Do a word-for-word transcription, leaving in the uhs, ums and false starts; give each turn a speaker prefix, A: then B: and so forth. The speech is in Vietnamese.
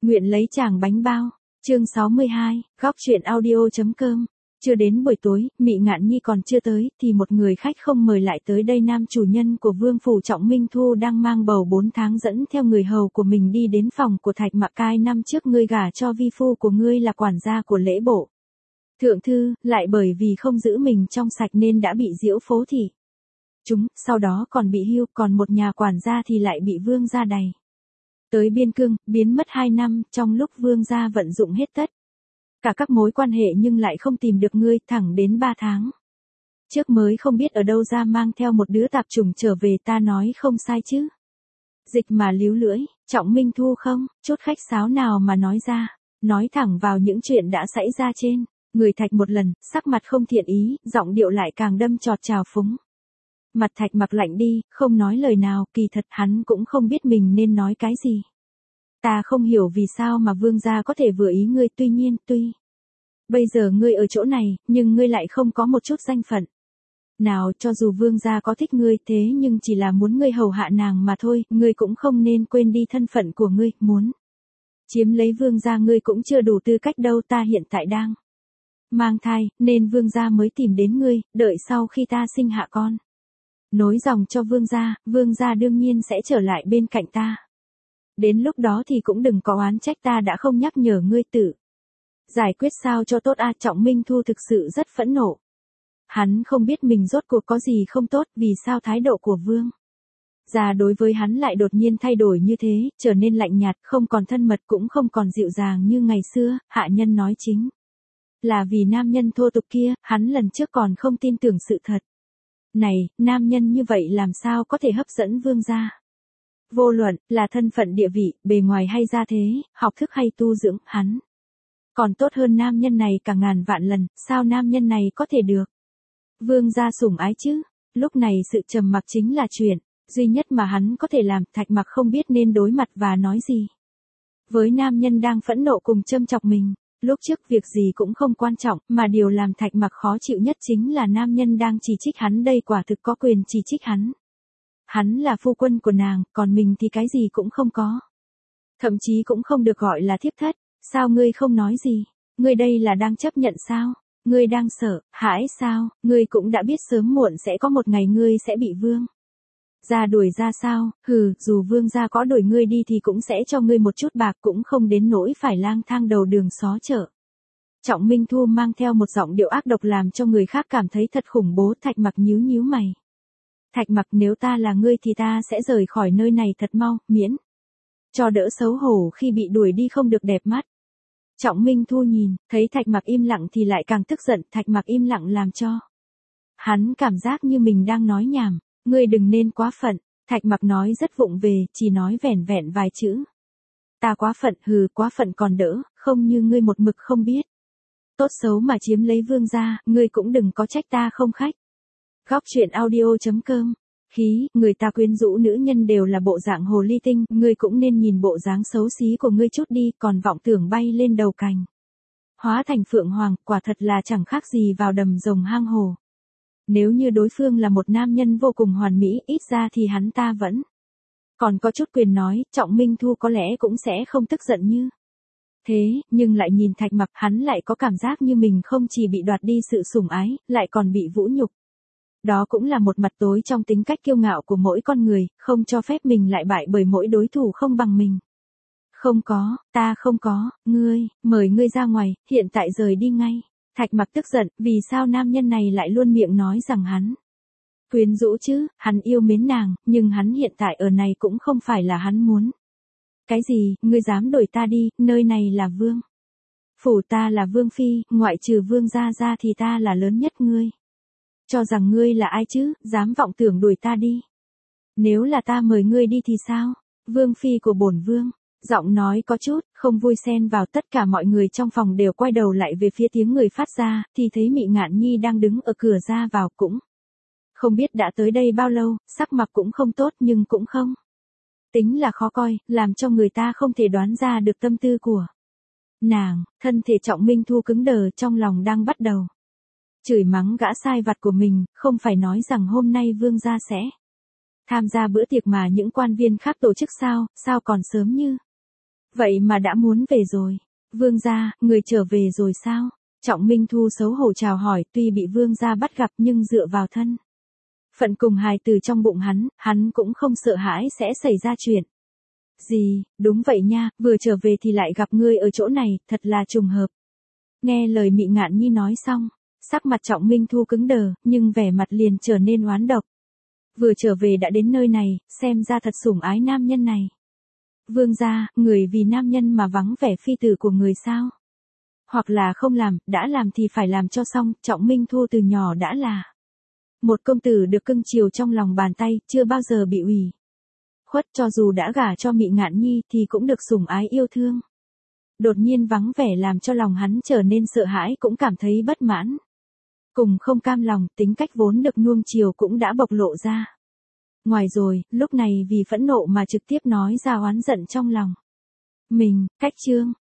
A: Nguyện lấy chàng bánh bao. Chương sáu mươi hai, góc truyện audio.com. Chưa đến buổi tối, Mị Ngạn Nhi còn chưa tới, thì một người khách không mời lại tới đây. Nam chủ nhân của Vương phủ Trọng Minh Thu đang mang bầu bốn tháng dẫn theo người hầu của mình đi đến phòng của Thạch Mặc Cai. Năm trước ngươi gả cho vi phu của ngươi là quản gia của lễ bộ thượng thư, lại bởi vì không giữ mình trong sạch nên đã bị Diễu Phố Thị chúng, sau đó còn bị hưu, còn một nhà quản gia thì lại bị vương gia đày tới biên cương, biến mất hai năm, trong lúc vương gia vận dụng hết tất cả các mối quan hệ nhưng lại không tìm được ngươi, thẳng đến ba tháng trước mới không biết ở đâu ra mang theo một đứa tạp chủng trở về. Ta nói không sai chứ? Dịch mà líu lưỡi, Trọng Minh Thu không chút khách sáo nào mà nói ra, nói thẳng vào những chuyện đã xảy ra trên người Thạch một lần, sắc mặt không thiện ý, giọng điệu lại càng đâm chọt trào phúng. Mặt Thạch Mặc lạnh đi, không nói lời nào, kỳ thật hắn cũng không biết mình nên nói cái gì. Ta không hiểu vì sao mà vương gia có thể vừa ý ngươi, tuy nhiên, tuy bây giờ ngươi ở chỗ này, nhưng ngươi lại không có một chút danh phận nào, cho dù vương gia có thích ngươi, thế nhưng chỉ là muốn ngươi hầu hạ nàng mà thôi, ngươi cũng không nên quên đi thân phận của ngươi, muốn chiếm lấy vương gia ngươi cũng chưa đủ tư cách đâu. Ta hiện tại đang mang thai, nên vương gia mới tìm đến ngươi, đợi sau khi ta sinh hạ con nối dòng cho vương gia, vương gia đương nhiên sẽ trở lại bên cạnh ta. Đến lúc đó thì cũng đừng có oán trách ta đã không nhắc nhở ngươi tự giải quyết sao cho tốt a. Trọng Minh Thu thực sự rất phẫn nộ. Hắn không biết mình rốt cuộc có gì không tốt, vì sao thái độ của vương gia đối với hắn lại đột nhiên thay đổi như thế, trở nên lạnh nhạt, không còn thân mật, cũng không còn dịu dàng như ngày xưa. Hạ nhân nói chính là vì nam nhân thô tục kia, hắn lần trước còn không tin tưởng sự thật này, nam nhân như vậy làm sao có thể hấp dẫn vương gia. Vô luận là thân phận, địa vị, bề ngoài hay gia thế, học thức hay tu dưỡng, hắn còn tốt hơn nam nhân này cả ngàn vạn lần. Sao nam nhân này có thể được vương gia sủng ái chứ? Lúc này sự trầm mặc chính là chuyện duy nhất mà hắn có thể làm. Thạch Mặc không biết nên đối mặt và nói gì với nam nhân đang phẫn nộ cùng châm chọc mình. Lúc trước việc gì cũng không quan trọng, mà điều làm Thạch Mặc khó chịu nhất chính là nam nhân đang chỉ trích hắn. Đây quả thực có quyền chỉ trích hắn. Hắn là phu quân của nàng, còn mình thì cái gì cũng không có. Thậm chí cũng không được gọi là thiếp thất. Sao ngươi không nói gì? Ngươi đây là đang chấp nhận sao? Ngươi đang sợ hãi sao? Ngươi cũng đã biết sớm muộn sẽ có một ngày ngươi sẽ bị vương gia đuổi ra sao? Hừ, dù vương gia có đuổi ngươi đi thì cũng sẽ cho ngươi một chút bạc, cũng không đến nỗi phải lang thang đầu đường xó chợ. Trọng Minh Thu mang theo một giọng điệu ác độc làm cho người khác cảm thấy thật khủng bố. Thạch Mặc nhíu nhíu mày. Thạch Mặc, nếu ta là ngươi thì ta sẽ rời khỏi nơi này thật mau, miễn cho đỡ xấu hổ khi bị đuổi đi không được đẹp mắt. Trọng Minh Thu nhìn, thấy Thạch Mặc im lặng thì lại càng tức giận. Thạch Mặc im lặng làm cho hắn cảm giác như mình đang nói nhảm. Ngươi đừng nên quá phận. Thạch Mặc nói rất vụng về, chỉ nói vẻn vẹn vài chữ. Ta quá phận? Hừ, quá phận còn đỡ, không như ngươi một mực không biết tốt xấu mà chiếm lấy vương gia. Ngươi cũng đừng có trách ta không khách. Góc truyện audio.com. Khí, người ta quyến rũ nữ nhân đều là bộ dạng hồ ly tinh, ngươi cũng nên nhìn bộ dáng xấu xí của ngươi chút đi, còn vọng tưởng bay lên đầu cành hóa thành phượng hoàng, quả thật là chẳng khác gì vào đầm rồng hang hồ. Nếu như đối phương là một nam nhân vô cùng hoàn mỹ, ít ra thì hắn ta vẫn còn có chút quyền nói. Trọng Minh Thu có lẽ cũng sẽ không tức giận như thế, nhưng lại nhìn Thạch Mặc, hắn lại có cảm giác như mình không chỉ bị đoạt đi sự sủng ái, lại còn bị vũ nhục. Đó cũng là một mặt tối trong tính cách kiêu ngạo của mỗi con người, không cho phép mình lại bại bởi mỗi đối thủ không bằng mình. Không có, ta không có, ngươi, mời ngươi ra ngoài, hiện tại rời đi ngay. Thạch Mặc tức giận, vì sao nam nhân này lại luôn miệng nói rằng hắn quyến rũ chứ? Hắn yêu mến nàng, nhưng hắn hiện tại ở này cũng không phải là hắn muốn. Cái gì, ngươi dám đuổi ta đi? Nơi này là vương phủ, ta là vương phi, ngoại trừ vương gia ra thì ta là lớn nhất. Ngươi cho rằng ngươi là ai chứ, dám vọng tưởng đuổi ta đi? Nếu là ta mời ngươi đi thì sao? Vương phi của bổn vương. Giọng nói có chút không vui xen vào. Tất cả mọi người trong phòng đều quay đầu lại về phía tiếng người phát ra, thì thấy Mị Ngạn Nhi đang đứng ở cửa ra vào, cũng không biết đã tới đây bao lâu, sắc mặt cũng không tốt nhưng cũng không tính là khó coi, làm cho người ta không thể đoán ra được tâm tư của nàng. Thân thể Trọng Minh Thu cứng đờ, trong lòng đang bắt đầu chửi mắng gã sai vặt của mình. Không phải nói rằng hôm nay vương gia sẽ tham gia bữa tiệc mà những quan viên khác tổ chức sao? Sao còn sớm như Vậy mà đã muốn về rồi. Vương gia, người trở về rồi sao? Trọng Minh Thu xấu hổ chào hỏi, tuy bị vương gia bắt gặp nhưng dựa vào thân phận cùng hài từ trong bụng hắn, hắn cũng không sợ hãi sẽ xảy ra chuyện gì. Đúng vậy nha, vừa trở về thì lại gặp ngươi ở chỗ này, thật là trùng hợp. Nghe lời Mị Ngạn Nhi nói xong, sắc mặt Trọng Minh Thu cứng đờ, nhưng vẻ mặt liền trở nên oán độc. Vừa trở về đã đến nơi này, xem ra thật sủng ái nam nhân này. Vương gia, người vì nam nhân mà vắng vẻ phi tử của người sao? Hoặc là không làm, đã làm thì phải làm cho xong. Trọng Minh Thu từ nhỏ đã là một công tử được cưng chiều trong lòng bàn tay, chưa bao giờ bị ủy khuất, cho dù đã gả cho Mị Ngạn Nhi thì cũng được sủng ái yêu thương. Đột nhiên vắng vẻ làm cho lòng hắn trở nên sợ hãi, cũng cảm thấy bất mãn. Cùng không cam lòng, tính cách vốn được nuông chiều cũng đã bộc lộ ra. Ngoài rồi, lúc này vì phẫn nộ mà trực tiếp nói ra oán giận trong lòng mình. Khách chương